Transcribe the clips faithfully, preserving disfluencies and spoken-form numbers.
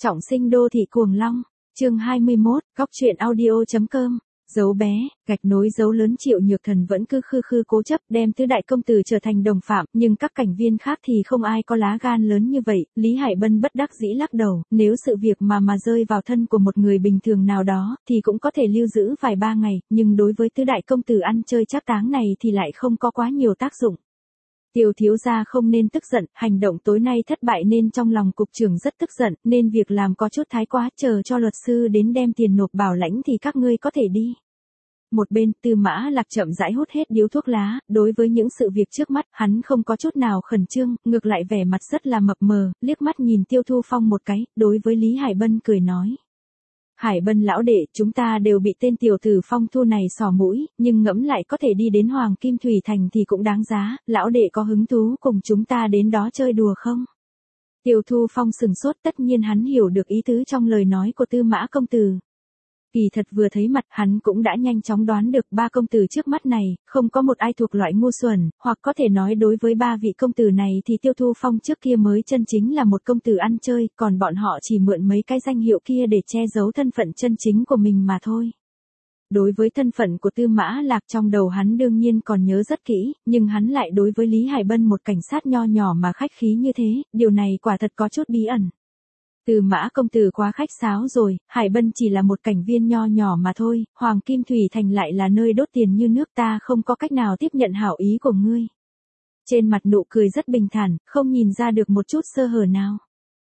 Trọng sinh đô thị cuồng long, chương hai mươi mốt, góc truyện audio.com, dấu bé, gạch nối dấu lớn Triệu Nhược Thần vẫn cứ khư khư cố chấp đem tứ đại công tử trở thành đồng phạm, nhưng các cảnh viên khác thì không ai có lá gan lớn như vậy. Lý Hải Bân bất đắc dĩ lắc đầu, nếu sự việc mà mà rơi vào thân của một người bình thường nào đó, thì cũng có thể lưu giữ vài ba ngày, nhưng đối với tứ đại công tử ăn chơi trác táng này thì lại không có quá nhiều tác dụng. Tiêu thiếu gia không nên tức giận, hành động tối nay thất bại nên trong lòng cục trưởng rất tức giận, nên việc làm có chút thái quá, chờ cho luật sư đến đem tiền nộp bảo lãnh thì các ngươi có thể đi. Một bên, Tư Mã Lạc chậm rãi hút hết điếu thuốc lá, đối với những sự việc trước mắt, hắn không có chút nào khẩn trương, ngược lại vẻ mặt rất là mập mờ, liếc mắt nhìn Tiêu Thu Phong một cái, đối với Lý Hải Bân cười nói. Hải Bân lão đệ, chúng ta đều bị tên tiểu tử Phong Thu này xỏ mũi, nhưng ngẫm lại có thể đi đến Hoàng Kim Thủy Thành thì cũng đáng giá, lão đệ có hứng thú cùng chúng ta đến đó chơi đùa không? Tiêu Thu Phong sừng sốt, tất nhiên hắn hiểu được ý tứ trong lời nói của Tư Mã công tử. Kỳ thật vừa thấy mặt hắn cũng đã nhanh chóng đoán được ba công tử trước mắt này, không có một ai thuộc loại ngu xuẩn, hoặc có thể nói đối với ba vị công tử này thì Tiêu Thu Phong trước kia mới chân chính là một công tử ăn chơi, còn bọn họ chỉ mượn mấy cái danh hiệu kia để che giấu thân phận chân chính của mình mà thôi. Đối với thân phận của Tư Mã Lạc trong đầu hắn đương nhiên còn nhớ rất kỹ, nhưng hắn lại đối với Lý Hải Bân một cảnh sát nho nhỏ mà khách khí như thế, điều này quả thật có chút bí ẩn. Tư Mã công tử quá khách sáo rồi, Hải Bân chỉ là một cảnh viên nho nhỏ mà thôi, Hoàng Kim Thủy Thành lại là nơi đốt tiền như nước, ta không có cách nào tiếp nhận hảo ý của ngươi. Trên mặt nụ cười rất bình thản, không nhìn ra được một chút sơ hở nào.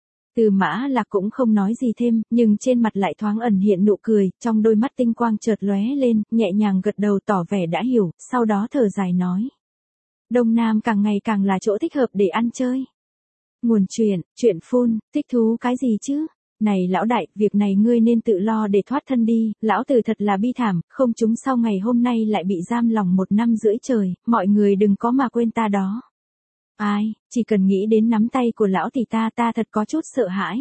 Tư Mã Lạc cũng không nói gì thêm, nhưng trên mặt lại thoáng ẩn hiện nụ cười, trong đôi mắt tinh quang chợt lóe lên, nhẹ nhàng gật đầu tỏ vẻ đã hiểu, sau đó thở dài nói. Đông Nam càng ngày càng là chỗ thích hợp để ăn chơi. Nguồn chuyện, chuyện phun, thích thú cái gì chứ? Này lão đại, việc này ngươi nên tự lo để thoát thân đi, lão tử thật là bi thảm, không chúng sau ngày hôm nay lại bị giam lòng một năm rưỡi trời, mọi người đừng có mà quên ta đó. Ai, chỉ cần nghĩ đến nắm tay của lão thì ta ta thật có chút sợ hãi.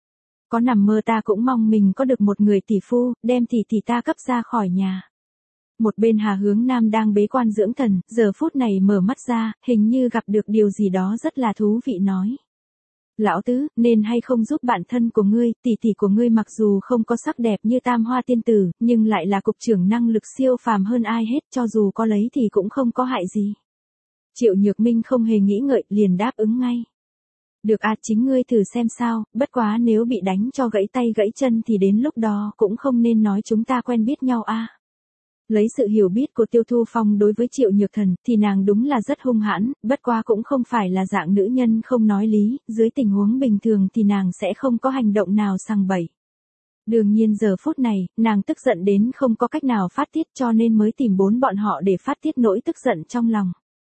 Có nằm mơ ta cũng mong mình có được một người tỷ phu, đem tỷ tỷ ta cấp ra khỏi nhà. Một bên Hà Hướng Nam đang bế quan dưỡng thần, giờ phút này mở mắt ra, hình như gặp được điều gì đó rất là thú vị nói. Lão tứ, nên hay không giúp bản thân của ngươi, tỷ tỷ của ngươi mặc dù không có sắc đẹp như Tam Hoa tiên tử, nhưng lại là cục trưởng năng lực siêu phàm hơn ai hết, cho dù có lấy thì cũng không có hại gì. Triệu Nhược Minh không hề nghĩ ngợi, liền đáp ứng ngay. Được à, chính ngươi thử xem sao, bất quá nếu bị đánh cho gãy tay gãy chân thì đến lúc đó cũng không nên nói chúng ta quen biết nhau a. Lấy sự hiểu biết của Tiêu Thu Phong đối với Triệu Nhược Thần, thì nàng đúng là rất hung hãn, bất quá cũng không phải là dạng nữ nhân không nói lý, dưới tình huống bình thường thì nàng sẽ không có hành động nào sằng bậy. Đương nhiên giờ phút này, nàng tức giận đến không có cách nào phát tiết cho nên mới tìm bốn bọn họ để phát tiết nỗi tức giận trong lòng.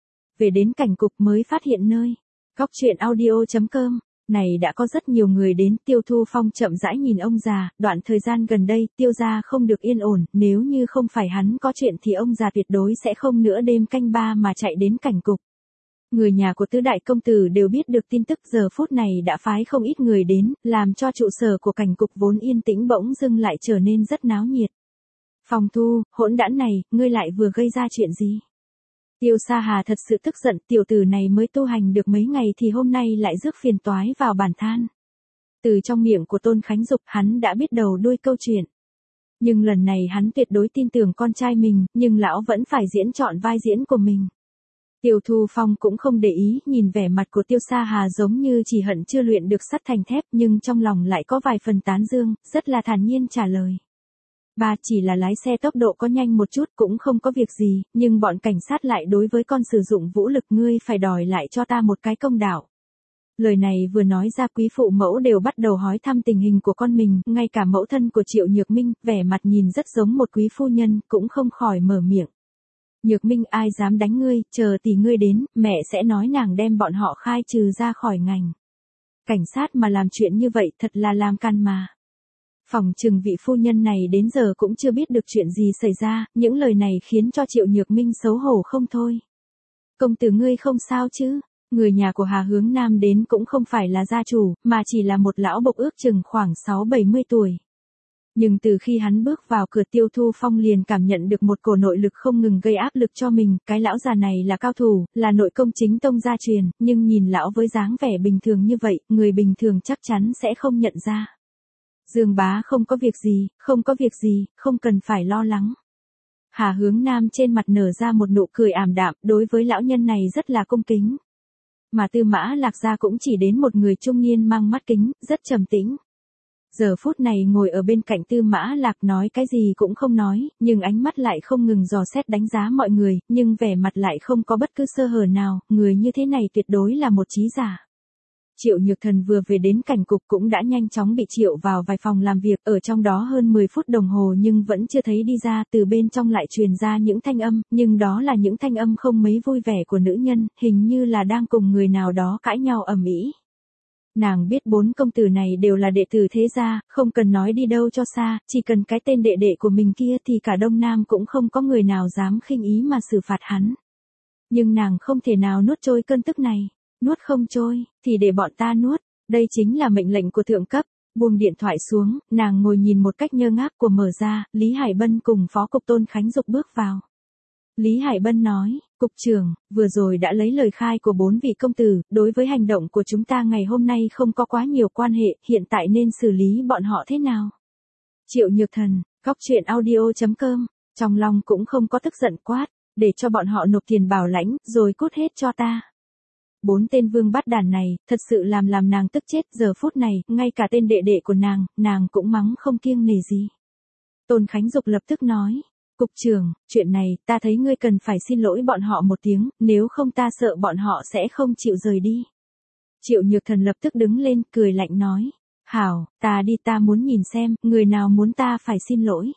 Về đến cảnh cục mới phát hiện nơi, góc truyện audio.com. Này đã có rất nhiều người đến, Tiêu Thu Phong chậm rãi nhìn ông già, đoạn thời gian gần đây, Tiêu gia không được yên ổn, nếu như không phải hắn có chuyện thì ông già tuyệt đối sẽ không nửa đêm canh ba mà chạy đến cảnh cục. Người nhà của tứ đại công tử đều biết được tin tức, giờ phút này đã phái không ít người đến, làm cho trụ sở của cảnh cục vốn yên tĩnh bỗng dưng lại trở nên rất náo nhiệt. Phong Thu, hỗn đản này, ngươi lại vừa gây ra chuyện gì? Tiêu Sa Hà thật sự tức giận, tiểu tử này mới tu hành được mấy ngày thì hôm nay lại rước phiền toái vào bản than. Từ trong miệng của Tôn Khánh Dục hắn đã biết đầu đuôi câu chuyện. Nhưng lần này hắn tuyệt đối tin tưởng con trai mình, nhưng lão vẫn phải diễn trọn vai diễn của mình. Tiêu Thu Phong cũng không để ý, nhìn vẻ mặt của Tiêu Sa Hà giống như chỉ hận chưa luyện được sắt thành thép, nhưng trong lòng lại có vài phần tán dương, rất là thản nhiên trả lời. Ba chỉ là lái xe tốc độ có nhanh một chút cũng không có việc gì, nhưng bọn cảnh sát lại đối với con sử dụng vũ lực, ngươi phải đòi lại cho ta một cái công đạo. Lời này vừa nói ra quý phụ mẫu đều bắt đầu hỏi thăm tình hình của con mình, ngay cả mẫu thân của Triệu Nhược Minh, vẻ mặt nhìn rất giống một quý phu nhân, cũng không khỏi mở miệng. Nhược Minh, ai dám đánh ngươi, chờ tỷ ngươi đến, mẹ sẽ nói nàng đem bọn họ khai trừ ra khỏi ngành. Cảnh sát mà làm chuyện như vậy thật là làm can mà. Phòng trừng vị phu nhân này đến giờ cũng chưa biết được chuyện gì xảy ra, những lời này khiến cho Triệu Nhược Minh xấu hổ không thôi. Công tử ngươi không sao chứ? Người nhà của Hà Hướng Nam đến cũng không phải là gia chủ, mà chỉ là một lão bộc ước chừng khoảng sáu bảy mươi tuổi. Nhưng từ khi hắn bước vào cửa, Tiêu Thu Phong liền cảm nhận được một cổ nội lực không ngừng gây áp lực cho mình, cái lão già này là cao thủ, là nội công chính tông gia truyền, nhưng nhìn lão với dáng vẻ bình thường như vậy, người bình thường chắc chắn sẽ không nhận ra. Dương bá không có việc gì, không có việc gì, không cần phải lo lắng. Hà Hướng Nam trên mặt nở ra một nụ cười ảm đạm, đối với lão nhân này rất là cung kính. Mà Tư Mã Lạc gia cũng chỉ đến một người trung niên mang mắt kính, rất trầm tĩnh. Giờ phút này ngồi ở bên cạnh Tư Mã Lạc nói cái gì cũng không nói, nhưng ánh mắt lại không ngừng dò xét đánh giá mọi người, nhưng vẻ mặt lại không có bất cứ sơ hở nào, người như thế này tuyệt đối là một trí giả. Triệu Nhược Thần vừa về đến cảnh cục cũng đã nhanh chóng bị triệu vào vài phòng làm việc, ở trong đó hơn mười phút đồng hồ nhưng vẫn chưa thấy đi ra, từ bên trong lại truyền ra những thanh âm, nhưng đó là những thanh âm không mấy vui vẻ của nữ nhân, hình như là đang cùng người nào đó cãi nhau ầm ĩ. Nàng biết bốn công tử này đều là đệ tử thế gia, không cần nói đi đâu cho xa, chỉ cần cái tên đệ đệ của mình kia thì cả Đông Nam cũng không có người nào dám khinh ý mà xử phạt hắn. Nhưng nàng không thể nào nuốt trôi cơn tức này. Nuốt không trôi, thì để bọn ta nuốt, đây chính là mệnh lệnh của thượng cấp. Buông điện thoại xuống, nàng ngồi nhìn một cách ngơ ngác của mở ra, Lý Hải Bân cùng phó cục Tôn Khánh Dục bước vào. Lý Hải Bân nói, cục trưởng, vừa rồi đã lấy lời khai của bốn vị công tử, đối với hành động của chúng ta ngày hôm nay không có quá nhiều quan hệ, hiện tại nên xử lý bọn họ thế nào? Triệu Nhược Thần, Cóc Truyện Audio chấm com, trong lòng cũng không có tức giận quát, để cho bọn họ nộp tiền bảo lãnh, rồi cút hết cho ta. Bốn tên vương bát đàn này, thật sự làm làm nàng tức chết, giờ phút này, ngay cả tên đệ đệ của nàng, nàng cũng mắng không kiêng nể gì. Tôn Khánh Dục lập tức nói, cục trưởng, chuyện này, ta thấy ngươi cần phải xin lỗi bọn họ một tiếng, nếu không ta sợ bọn họ sẽ không chịu rời đi. Triệu Nhược Thần lập tức đứng lên, cười lạnh nói, hảo, ta đi, ta muốn nhìn xem, người nào muốn ta phải xin lỗi.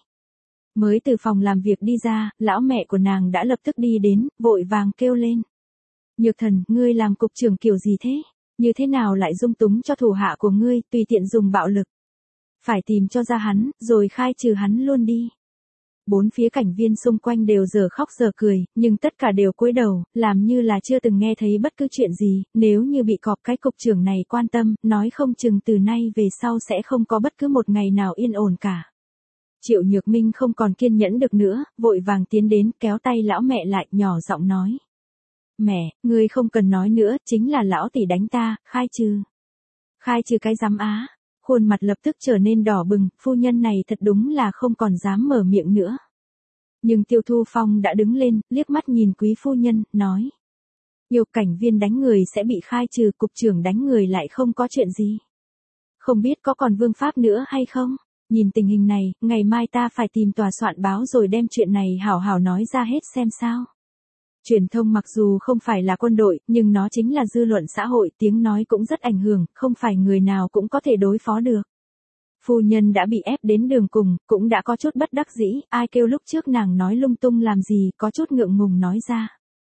Mới từ phòng làm việc đi ra, lão mẹ của nàng đã lập tức đi đến, vội vàng kêu lên. Nhược Thần, ngươi làm cục trưởng kiểu gì thế? Như thế nào lại dung túng cho thủ hạ của ngươi, tùy tiện dùng bạo lực? Phải tìm cho ra hắn, rồi khai trừ hắn luôn đi. Bốn phía cảnh viên xung quanh đều giờ khóc giờ cười, nhưng tất cả đều cúi đầu, làm như là chưa từng nghe thấy bất cứ chuyện gì, nếu như bị cọp cái cục trưởng này quan tâm, nói không chừng từ nay về sau sẽ không có bất cứ một ngày nào yên ổn cả. Triệu Nhược Minh không còn kiên nhẫn được nữa, vội vàng tiến đến, kéo tay lão mẹ lại, nhỏ giọng nói. Mẹ, ngươi không cần nói nữa, chính là lão tỷ đánh ta, khai trừ. Khai trừ cái giám á. Khuôn mặt lập tức trở nên đỏ bừng, phu nhân này thật đúng là không còn dám mở miệng nữa. Nhưng Tiêu Thu Phong đã đứng lên, liếc mắt nhìn quý phu nhân, nói. Yêu cảnh viên đánh người sẽ bị khai trừ, cục trưởng đánh người lại không có chuyện gì. Không biết có còn vương pháp nữa hay không? Nhìn tình hình này, ngày mai ta phải tìm tòa soạn báo rồi đem chuyện này hảo hảo nói ra hết xem sao. Truyền thông mặc dù không phải là quân đội, nhưng nó chính là dư luận xã hội, tiếng nói cũng rất ảnh hưởng, không phải người nào cũng có thể đối phó được. Phu nhân đã bị ép đến đường cùng, cũng đã có chút bất đắc dĩ, ai kêu lúc trước nàng nói lung tung làm gì, có chút ngượng ngùng nói ra.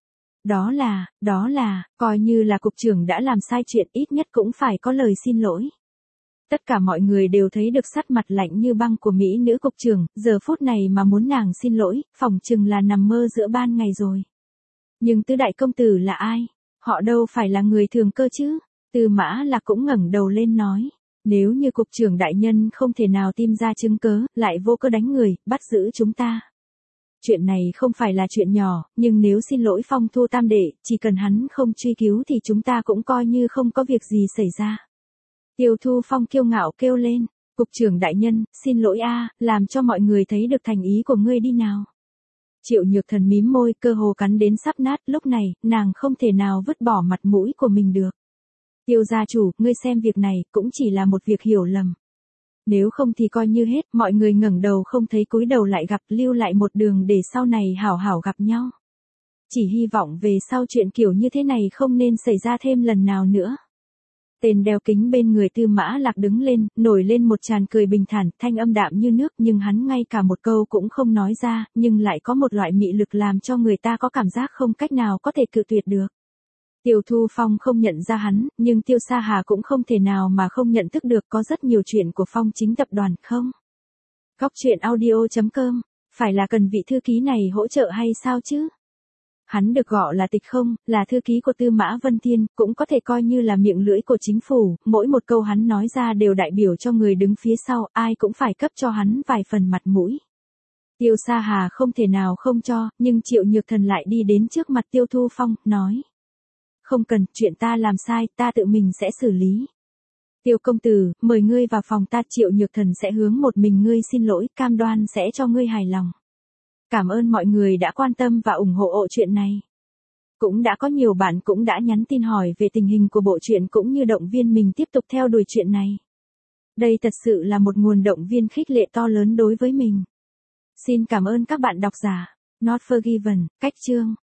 Đó là, đó là, coi như là cục trưởng đã làm sai chuyện, ít nhất cũng phải có lời xin lỗi. Tất cả mọi người đều thấy được sắc mặt lạnh như băng của Mỹ nữ cục trưởng, giờ phút này mà muốn nàng xin lỗi, phỏng chừng là nằm mơ giữa ban ngày rồi. Nhưng tứ đại công tử là ai? Họ đâu phải là người thường cơ chứ? Tư Mã Lạc cũng ngẩng đầu lên nói. Nếu như cục trưởng đại nhân không thể nào tìm ra chứng cớ, lại vô cớ đánh người, bắt giữ chúng ta. Chuyện này không phải là chuyện nhỏ, nhưng nếu xin lỗi Phong Thu tam đệ, chỉ cần hắn không truy cứu thì chúng ta cũng coi như không có việc gì xảy ra. Tiêu Thu Phong kiêu ngạo kêu lên. Cục trưởng đại nhân, xin lỗi a, làm cho mọi người thấy được thành ý của ngươi đi nào. Triệu Nhược Thần mím môi, cơ hồ cắn đến sắp nát, lúc này, nàng không thể nào vứt bỏ mặt mũi của mình được. Tiêu gia chủ, ngươi xem việc này, cũng chỉ là một việc hiểu lầm. Nếu không thì coi như hết, mọi người ngẩng đầu không thấy cúi đầu lại gặp, lưu lại một đường để sau này hảo hảo gặp nhau. Chỉ hy vọng về sau chuyện kiểu như thế này không nên xảy ra thêm lần nào nữa. Tên đeo kính bên người Tư Mã Lạc đứng lên, nổi lên một tràn cười bình thản, thanh âm đạm như nước, nhưng hắn ngay cả một câu cũng không nói ra, nhưng lại có một loại mị lực làm cho người ta có cảm giác không cách nào có thể cự tuyệt được. Tiêu Thu Phong không nhận ra hắn, nhưng Tiêu Sa Hà cũng không thể nào mà không nhận thức được, có rất nhiều chuyện của Phong Chính tập đoàn, không? Cóc Truyện Audio chấm com, phải là cần vị thư ký này hỗ trợ hay sao chứ? Hắn được gọi là Tịch Không, là thư ký của Tư Mã Vân Thiên, cũng có thể coi như là miệng lưỡi của chính phủ, mỗi một câu hắn nói ra đều đại biểu cho người đứng phía sau, ai cũng phải cấp cho hắn vài phần mặt mũi. Tiêu Sa Hà không thể nào không cho, nhưng Triệu Nhược Thần lại đi đến trước mặt Tiêu Thu Phong, nói. Không cần, chuyện ta làm sai, ta tự mình sẽ xử lý. Tiêu công tử, mời ngươi vào phòng ta, Triệu Nhược Thần sẽ hướng một mình ngươi xin lỗi, cam đoan sẽ cho ngươi hài lòng. Cảm ơn mọi người đã quan tâm và ủng hộ ộ chuyện này. Cũng đã có nhiều bạn cũng đã nhắn tin hỏi về tình hình của bộ truyện cũng như động viên mình tiếp tục theo đuổi chuyện này. Đây thật sự là một nguồn động viên khích lệ to lớn đối với mình. Xin cảm ơn các bạn độc giả. Not Forgiven, cách chương.